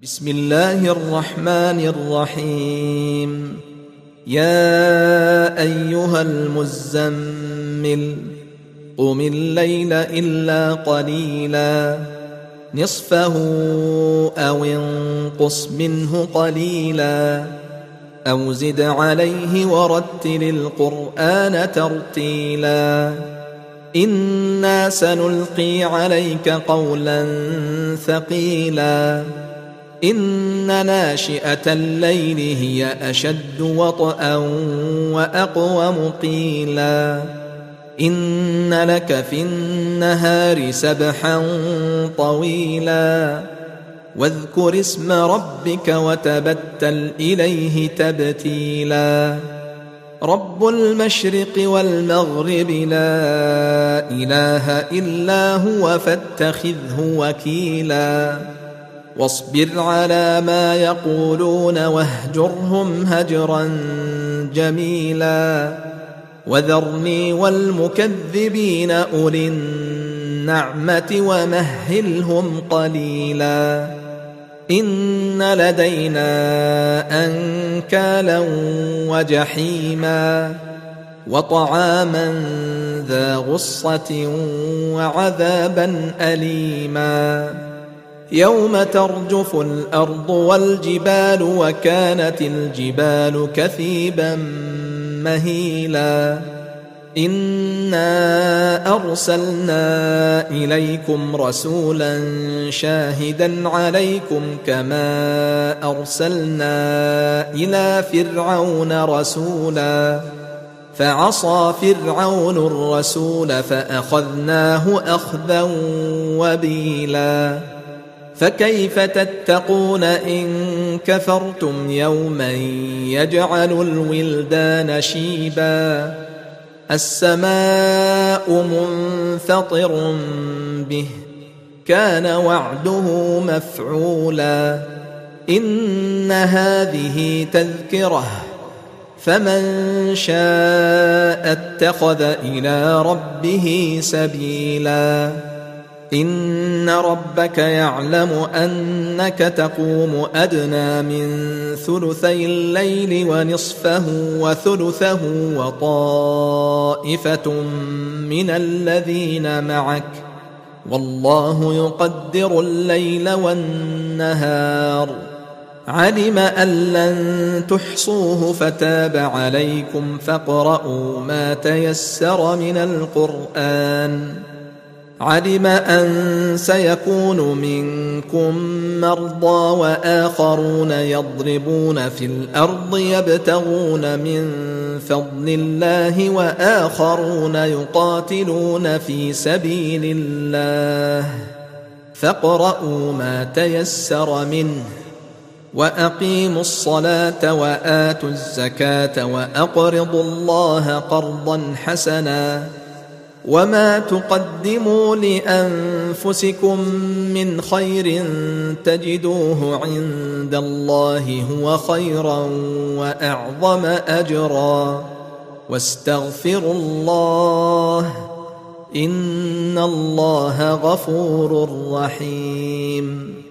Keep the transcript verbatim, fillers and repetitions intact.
بسم الله الرحمن الرحيم. يا أيها المزمل قم الليل إلا قليلا نصفه أو انقص منه قليلا أو زد عليه ورتل القرآن ترتيلا إنا سنلقي عليك قولا ثقيلا إن ناشئة الليل هي أشد وطئا وأقوم قيلا إن لك في النهار سبحا طويلا واذكر اسم ربك وتبتل إليه تبتيلا رب المشرق والمغرب لا إله إلا هو فاتخذه وكيلا واصبر على ما يقولون واهجرهم هجرا جميلا وذرني والمكذبين أولي النعمة ومهلهم قليلا إن لدينا أنكالا وجحيما وطعاما ذا غصة وعذابا أليما يوم ترجف الأرض والجبال وكانت الجبال كثيبا مهيلا إنا أرسلنا إليكم رسولا شاهدا عليكم كما أرسلنا إلى فرعون رسولا فعصى فرعون الرسول فأخذناه أخذا وبيلا فكيف تتقون إن كفرتم يوما يجعل الولدان شيبا السماء منفطر به كان وعده مفعولا إن هذه تذكرة فمن شاء اتخذ إلى ربه سبيلا إن ربك يعلم أنك تقوم أدنى من ثلثي الليل ونصفه وثلثه وطائفة من الذين معك والله يقدر الليل والنهار علم أن لن تحصوه فتاب عليكم فاقرؤوا ما تيسر من القرآن علم أن سيكون منكم مرضى وآخرون يضربون في الأرض يبتغون من فضل الله وآخرون يقاتلون في سبيل الله فاقرؤوا ما تيسر منه وأقيموا الصلاة وآتوا الزكاة وأقرضوا الله قرضا حسنا وما تقدموا لأنفسكم من خير تجدوه عند الله هو خيرا وأعظم أجرا واستغفروا الله إن الله غفور رحيم.